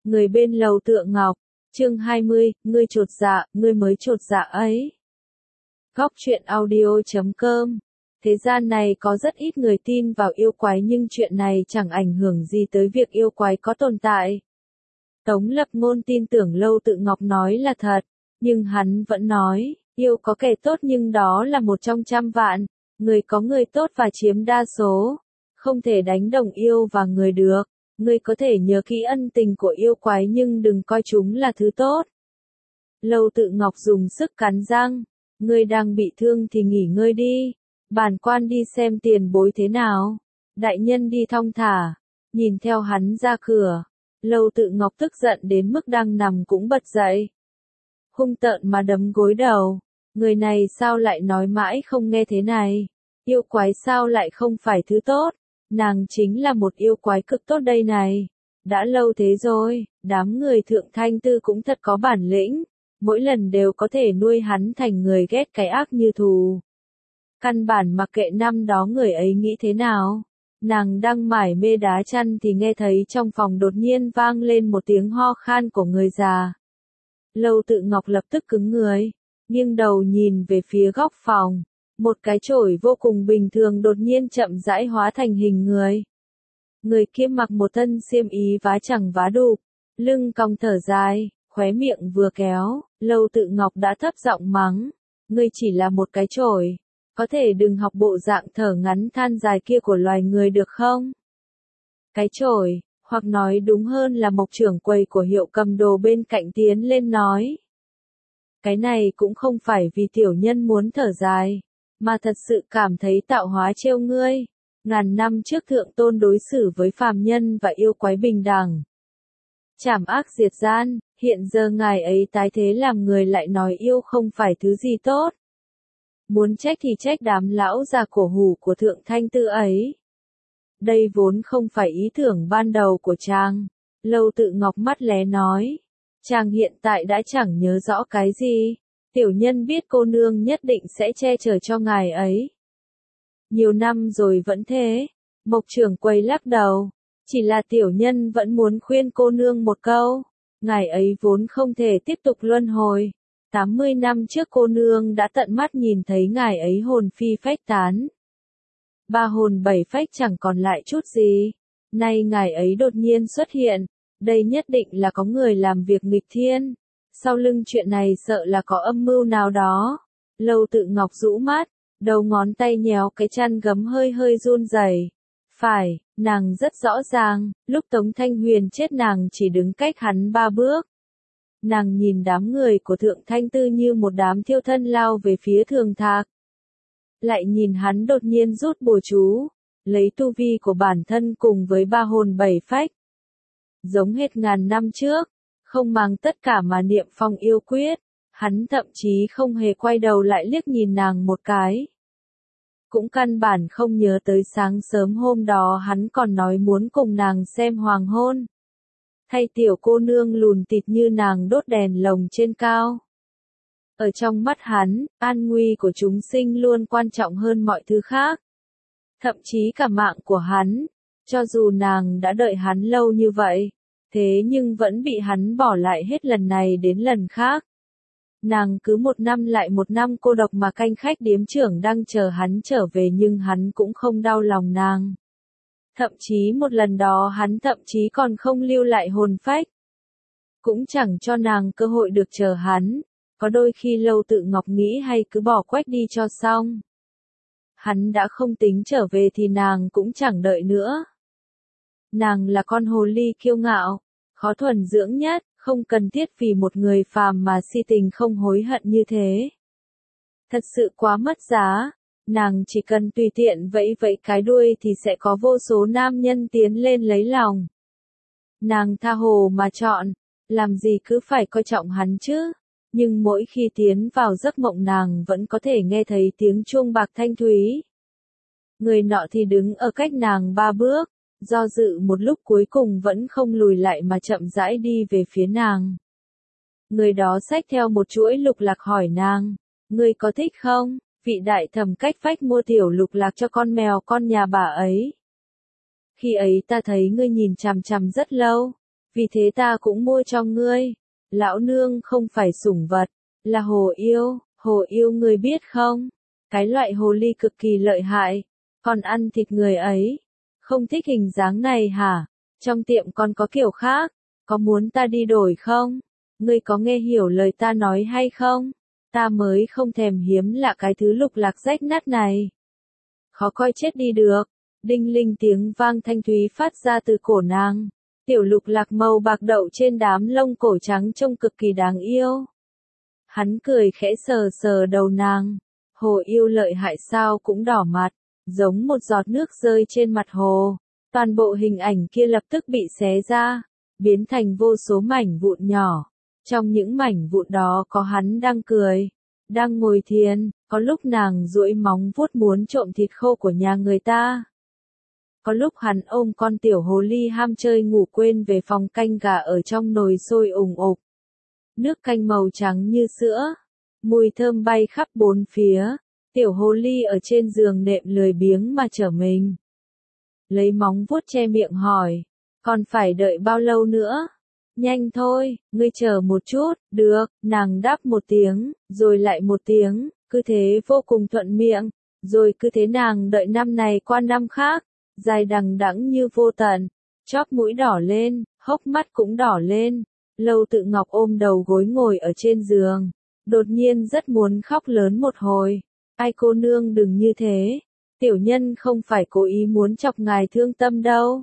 Người bên lầu Tựa Ngọc, chương 20, ngươi chột dạ, ngươi mới chột dạ ấy. Góc truyện audio.com. Thế gian này có rất ít người tin vào yêu quái nhưng chuyện này chẳng ảnh hưởng gì tới việc yêu quái có tồn tại. Tống Lập Ngôn tin tưởng Lâu Tự Ngọc nói là thật, nhưng hắn vẫn nói, yêu có kẻ tốt nhưng đó là một trong trăm vạn, người có người tốt và chiếm đa số, không thể đánh đồng yêu và người được. Ngươi có thể nhớ kỹ ân tình của yêu quái nhưng đừng coi chúng là thứ tốt. Lâu Tự Ngọc dùng sức cắn răng, ngươi đang bị thương thì nghỉ ngơi đi, bản quan đi xem tiền bối thế nào. Đại nhân đi thong thả, nhìn theo hắn ra cửa. Lâu Tự Ngọc tức giận đến mức đang nằm cũng bật dậy. Hung tợn mà đấm gối đầu, người này sao lại nói mãi không nghe thế này, yêu quái sao lại không phải thứ tốt. Nàng chính là một yêu quái cực tốt đây này. Đã lâu thế rồi, đám người Thượng Thanh Tư cũng thật có bản lĩnh, mỗi lần đều có thể nuôi hắn thành người ghét cái ác như thù. Căn bản mặc kệ năm đó người ấy nghĩ thế nào. Nàng đang mải mê đá chăn thì nghe thấy trong phòng đột nhiên vang lên một tiếng ho khan của người già. Lâu Tự Ngọc lập tức cứng người, nghiêng đầu nhìn về phía góc phòng. Một cái chổi vô cùng bình thường đột nhiên chậm rãi hóa thành hình người. Người kia mặc một thân xiêm y vá chẳng vá đục, lưng cong thở dài, khóe miệng vừa kéo, Lâu Tự Ngọc đã thấp giọng mắng. Ngươi chỉ là một cái chổi, có thể đừng học bộ dạng thở ngắn than dài kia của loài người được không? Cái chổi, hoặc nói đúng hơn là Mộc trưởng quầy của hiệu cầm đồ bên cạnh tiến lên nói. Cái này cũng không phải vì tiểu nhân muốn thở dài, mà thật sự cảm thấy tạo hóa trêu ngươi. Ngàn năm trước Thượng Tôn đối xử với phàm nhân và yêu quái bình đẳng, trảm ác diệt gian, hiện giờ ngài ấy tái thế làm người lại nói yêu không phải thứ gì tốt. Muốn trách thì trách đám lão già cổ hủ của Thượng Thanh Tư ấy. Đây vốn không phải ý tưởng ban đầu của chàng. Lâu Tự Ngọc mắt lé nói. Chàng hiện tại đã chẳng nhớ rõ cái gì. Tiểu nhân biết cô nương nhất định sẽ che chở cho ngài ấy. Nhiều năm rồi vẫn thế. Mộc trưởng quầy lắc đầu. Chỉ là tiểu nhân vẫn muốn khuyên cô nương một câu. Ngài ấy vốn không thể tiếp tục luân hồi. 80 năm trước cô nương đã tận mắt nhìn thấy ngài ấy hồn phi phách tán. Ba hồn bảy phách chẳng còn lại chút gì. Nay ngài ấy đột nhiên xuất hiện. Đây nhất định là có người làm việc nghịch thiên. Sau lưng chuyện này sợ là có âm mưu nào đó. Lâu Tự Ngọc rũ mắt, đầu ngón tay nhéo cái chăn gấm hơi hơi run rẩy. Phải, nàng rất rõ ràng, lúc Tống Thanh Huyền chết nàng chỉ đứng cách hắn 3 bước. Nàng nhìn đám người của Thượng Thanh Tư như một đám thiêu thân lao về phía Thường Thạc. Lại nhìn hắn đột nhiên rút bùa chú, lấy tu vi của bản thân cùng với ba hồn bảy phách. Giống hệt ngàn năm trước, không mang tất cả mà niệm phong yêu quyết, hắn thậm chí không hề quay đầu lại liếc nhìn nàng một cái. Cũng căn bản không nhớ tới sáng sớm hôm đó hắn còn nói muốn cùng nàng xem hoàng hôn. Thay tiểu cô nương lùn tịt như nàng đốt đèn lồng trên cao. Ở trong mắt hắn, an nguy của chúng sinh luôn quan trọng hơn mọi thứ khác. Thậm chí cả mạng của hắn, cho dù nàng đã đợi hắn lâu như vậy, thế nhưng vẫn bị hắn bỏ lại hết lần này đến lần khác. Nàng cứ một năm lại một năm cô độc mà canh khách điếm trưởng đang chờ hắn trở về nhưng hắn cũng không đau lòng nàng. Thậm chí một lần đó hắn thậm chí còn không lưu lại hồn phách. Cũng chẳng cho nàng cơ hội được chờ hắn. Có đôi khi Lâu Tự Ngọc nghĩ hay cứ bỏ quách đi cho xong. Hắn đã không tính trở về thì nàng cũng chẳng đợi nữa. Nàng là con hồ ly kiêu ngạo, khó thuần dưỡng nhất, không cần thiết vì một người phàm mà si tình không hối hận như thế. Thật sự quá mất giá, nàng chỉ cần tùy tiện vẫy vẫy cái đuôi thì sẽ có vô số nam nhân tiến lên lấy lòng. Nàng tha hồ mà chọn, làm gì cứ phải coi trọng hắn chứ. Nhưng mỗi khi tiến vào giấc mộng nàng vẫn có thể nghe thấy tiếng chuông bạc thanh thúy. Người nọ thì đứng ở cách nàng 3 bước, do dự một lúc cuối cùng vẫn không lùi lại mà chậm rãi đi về phía nàng. Người đó xách theo một chuỗi lục lạc hỏi nàng, ngươi có thích không? Vị đại thẩm cách phách mua tiểu lục lạc cho con mèo con nhà bà ấy. Khi ấy ta thấy ngươi nhìn chằm chằm rất lâu, Vì thế ta cũng mua cho ngươi. Lão nương không phải sủng vật, là hồ yêu ngươi biết không? Cái loại hồ ly cực kỳ lợi hại, còn ăn thịt người ấy. Không thích hình dáng này hả? Trong tiệm còn có kiểu khác, có muốn ta đi đổi không? Ngươi có nghe hiểu lời ta nói hay không? Ta mới không thèm hiếm lạ cái thứ lục lạc rách nát này. Khó coi chết đi được. Đinh linh tiếng vang thanh thúy phát ra từ cổ nàng. Tiểu lục lạc màu bạc đậu trên đám lông cổ trắng trông cực kỳ đáng yêu. Hắn cười khẽ sờ sờ đầu nàng. Hồ yêu lợi hại sao cũng đỏ mặt, giống một giọt nước rơi trên mặt hồ. Toàn bộ hình ảnh kia lập tức bị xé ra, biến thành vô số mảnh vụn nhỏ. Trong những mảnh vụn đó có hắn đang cười, đang ngồi thiền, có lúc nàng duỗi móng vuốt muốn trộm thịt khô của nhà người ta. Có lúc hắn ôm con tiểu hồ ly ham chơi ngủ quên về phòng canh gà ở trong nồi sôi ùng ục. Nước canh màu trắng như sữa, mùi thơm bay khắp bốn phía, tiểu hồ ly ở trên giường nệm lười biếng mà trở mình. Lấy móng vuốt che miệng hỏi, còn phải đợi bao lâu nữa? Nhanh thôi, ngươi chờ một chút, được, nàng đáp một tiếng, rồi lại một tiếng, cứ thế vô cùng thuận miệng, rồi cứ thế nàng đợi năm này qua năm khác, dài đằng đẵng như vô tận, chóp mũi đỏ lên, hốc mắt cũng đỏ lên. Lâu Tự Ngọc ôm đầu gối ngồi ở trên giường, đột nhiên rất muốn khóc lớn một hồi. Ai cô nương đừng như thế, tiểu nhân không phải cố ý muốn chọc ngài thương tâm đâu.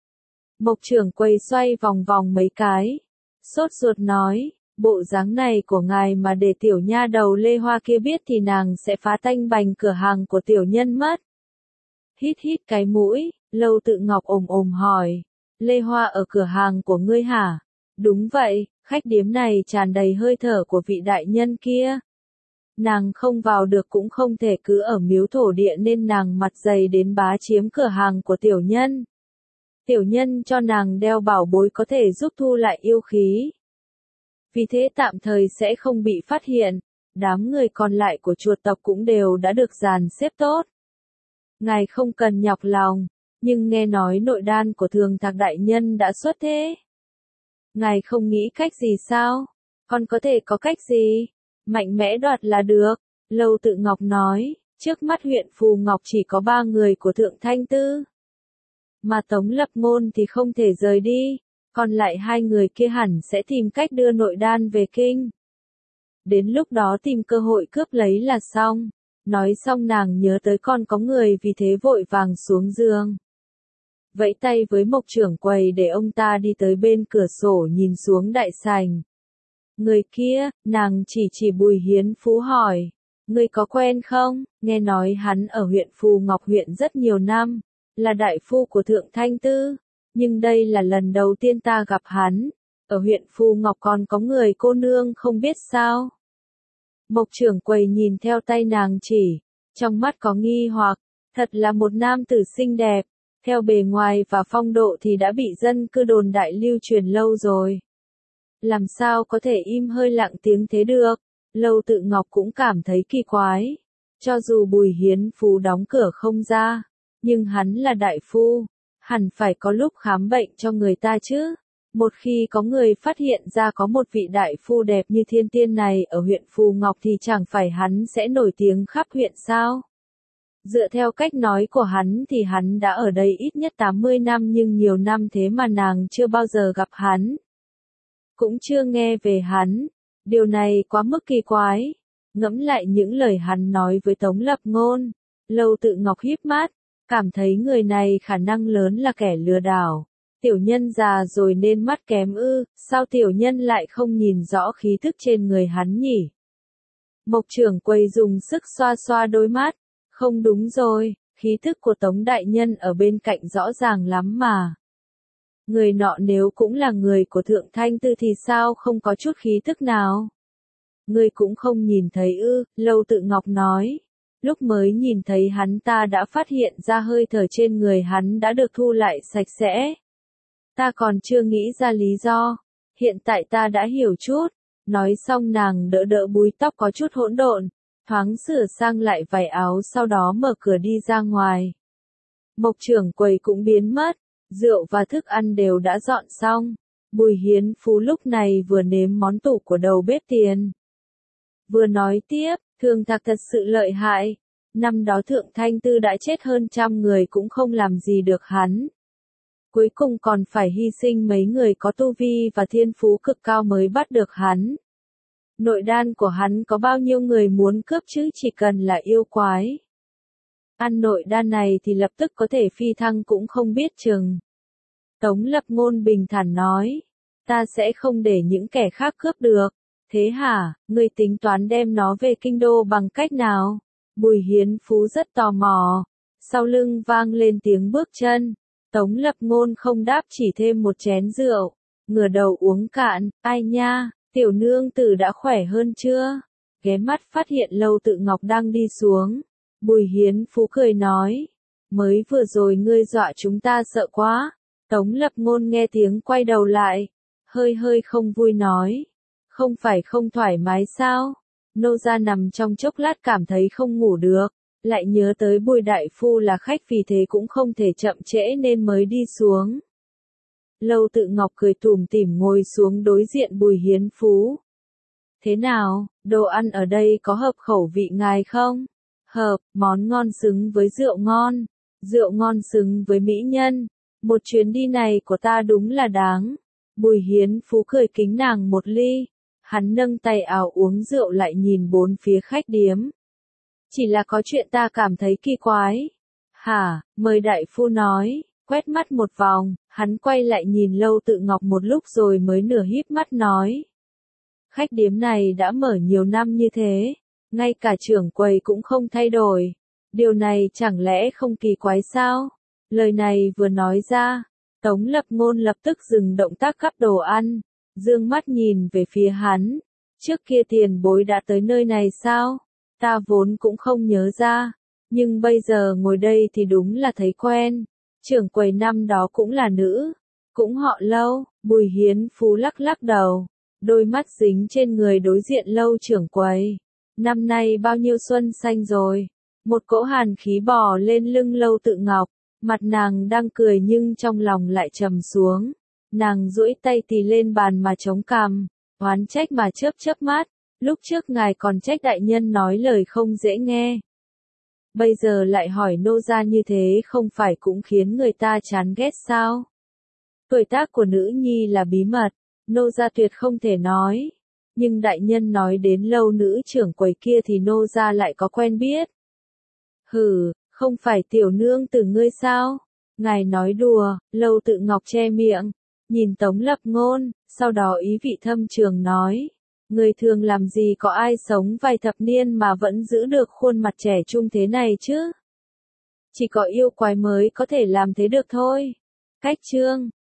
Mộc trưởng quầy xoay vòng vòng mấy cái, sốt ruột nói, bộ dáng này của ngài mà để tiểu nha đầu Lê Hoa kia biết thì nàng sẽ phá tanh bành cửa hàng của tiểu nhân mất. Hít hít cái mũi, Lâu Tự Ngọc ồm hỏi, Lê Hoa ở cửa hàng của ngươi hả? Đúng vậy, khách điếm này tràn đầy hơi thở của vị đại nhân kia. Nàng không vào được cũng không thể cứ ở miếu thổ địa nên nàng mặt dày đến bá chiếm cửa hàng của tiểu nhân. Tiểu nhân cho nàng đeo bảo bối có thể giúp thu lại yêu khí. Vì thế tạm thời sẽ không bị phát hiện, đám người còn lại của chuột tộc cũng đều đã được dàn xếp tốt. Ngài không cần nhọc lòng, nhưng nghe nói nội đan của Thường Thạc đại nhân đã xuất thế. Ngài không nghĩ cách gì sao? Còn có thể có cách gì? Mạnh mẽ đoạt là được. Lâu Tự Ngọc nói, trước mắt huyện Phù Ngọc chỉ có 3 người của Thượng Thanh Tư. Mà Tống Lập Ngôn thì không thể rời đi, còn lại 2 người kia hẳn sẽ tìm cách đưa nội đan về kinh. Đến lúc đó tìm cơ hội cướp lấy là xong. Nói xong nàng nhớ tới con có người vì thế vội vàng xuống giường. Vẫy tay với Mộc trưởng quầy để ông ta đi tới bên cửa sổ nhìn xuống đại sảnh. Người kia, nàng chỉ Bùi Hiến Phú hỏi. Người có quen không? Nghe nói hắn ở huyện Phù Ngọc huyện rất nhiều năm, là đại phu của Thượng Thanh Tư. Nhưng đây là lần đầu tiên ta gặp hắn. Ở huyện Phù Ngọc còn có người cô nương không biết sao? Mộc trưởng quầy nhìn theo tay nàng chỉ, trong mắt có nghi hoặc, thật là một nam tử xinh đẹp. Theo bề ngoài và phong độ thì đã bị dân cư đồn đại lưu truyền lâu rồi. Làm sao có thể im hơi lặng tiếng thế được? Lâu Tự Ngọc cũng cảm thấy kỳ quái. Cho dù Bùi Hiến Phú đóng cửa không ra, nhưng hắn là đại phu, hẳn phải có lúc khám bệnh cho người ta chứ. Một khi có người phát hiện ra có một vị đại phu đẹp như thiên tiên này ở huyện Phù Ngọc thì chẳng phải hắn sẽ nổi tiếng khắp huyện sao? Dựa theo cách nói của hắn thì hắn đã ở đây ít nhất 80 năm nhưng nhiều năm thế mà nàng chưa bao giờ gặp hắn. Cũng chưa nghe về hắn. Điều này quá mức kỳ quái. Ngẫm lại những lời hắn nói với Tống Lập Ngôn. Lâu Tự Ngọc híp mắt, cảm thấy người này khả năng lớn là kẻ lừa đảo. Tiểu nhân già rồi nên mắt kém ư, sao tiểu nhân lại không nhìn rõ khí thức trên người hắn nhỉ? Mộc trưởng quầy dùng sức xoa xoa đôi mắt. Không đúng rồi, khí thức của Tống đại nhân ở bên cạnh rõ ràng lắm mà. Người nọ nếu cũng là người của Thượng Thanh Tư thì sao không có chút khí thức nào? Người cũng không nhìn thấy ư, Lâu Tự Ngọc nói. Lúc mới nhìn thấy hắn ta đã phát hiện ra hơi thở trên người hắn đã được thu lại sạch sẽ. Ta còn chưa nghĩ ra lý do. Hiện tại ta đã hiểu chút. Nói xong nàng đỡ đỡ búi tóc có chút hỗn độn. Thoáng sửa sang lại vải áo sau đó mở cửa đi ra ngoài. Mộc trưởng quầy cũng biến mất, rượu và thức ăn đều đã dọn xong. Bùi Hiến Phú lúc này vừa nếm món tủ của đầu bếp tiền. Vừa nói tiếp, Thường Thạc thật sự lợi hại. Năm đó Thượng Thanh Tư đã chết hơn 100 người cũng không làm gì được hắn. Cuối cùng còn phải hy sinh mấy người có tu vi và thiên phú cực cao mới bắt được hắn. Nội đan của hắn có bao nhiêu người muốn cướp chứ, chỉ cần là yêu quái. Ăn nội đan này thì lập tức có thể phi thăng cũng không biết chừng. Tống Lập Ngôn bình thản nói, ta sẽ không để những kẻ khác cướp được. Thế hả, ngươi tính toán đem nó về kinh đô bằng cách nào? Bùi Hiến Phú rất tò mò. Sau lưng vang lên tiếng bước chân. Tống Lập Ngôn không đáp, chỉ thêm một chén rượu. Ngửa đầu uống cạn, ai nha, tiểu nương tử đã khỏe hơn chưa? Ghé mắt phát hiện Lâu Tự Ngọc đang đi xuống. Bùi Hiến Phú cười nói, mới vừa rồi ngươi dọa chúng ta sợ quá. Tống Lập Ngôn nghe tiếng quay đầu lại, hơi không vui nói, không phải không thoải mái sao? Nô gia nằm trong chốc lát cảm thấy không ngủ được, lại nhớ tới Bùi đại phu là khách vì thế cũng không thể chậm trễ nên mới đi xuống. Lâu Tự Ngọc cười tủm tỉm ngồi xuống đối diện Bùi Hiến Phú. Thế nào, đồ ăn ở đây có hợp khẩu vị ngài không? Hợp, món ngon xứng với rượu ngon xứng với mỹ nhân. Một chuyến đi này của ta đúng là đáng. Bùi Hiến Phú cười kính nàng một ly. Hắn nâng tay áo uống rượu lại nhìn bốn phía khách điếm. Chỉ là có chuyện ta cảm thấy kỳ quái. Hả, mời đại phu nói, quét mắt một vòng, hắn quay lại nhìn Lâu Tự Ngọc một lúc rồi mới nửa híp mắt nói. Khách điếm này đã mở nhiều năm như thế, ngay cả trưởng quầy cũng không thay đổi. Điều này chẳng lẽ không kỳ quái sao? Lời này vừa nói ra, Tống Lập Ngôn lập tức dừng động tác gắp đồ ăn, dương mắt nhìn về phía hắn. Trước kia tiền bối đã tới nơi này sao? Ta vốn cũng không nhớ ra, nhưng bây giờ ngồi đây thì đúng là thấy quen. Trưởng quầy năm đó cũng là nữ, cũng họ Lâu. Bùi Hiến Phú lắc lắc đầu, đôi mắt dính trên người đối diện Lâu trưởng quầy. Năm nay bao nhiêu xuân xanh rồi? Một cỗ hàn khí bò lên lưng Lâu Tự Ngọc, mặt nàng đang cười nhưng trong lòng lại trầm xuống. Nàng duỗi tay tì lên bàn mà chống cằm, oán trách mà chớp mắt. Lúc trước ngài còn trách đại nhân nói lời không dễ nghe. Bây giờ lại hỏi nô gia như thế không phải cũng khiến người ta chán ghét sao? Tuổi tác của nữ nhi là bí mật, nô gia tuyệt không thể nói. Nhưng đại nhân nói đến Lâu nữ trưởng quầy kia thì nô gia lại có quen biết. Hừ, không phải tiểu nương tử ngươi sao? Ngài nói đùa. Lâu Tự Ngọc che miệng, nhìn Tống Lập Ngôn, sau đó ý vị thâm trường nói. Người thường làm gì có ai sống vài thập niên mà vẫn giữ được khuôn mặt trẻ trung thế này chứ? Chỉ có yêu quái mới có thể làm thế được thôi. Cách chương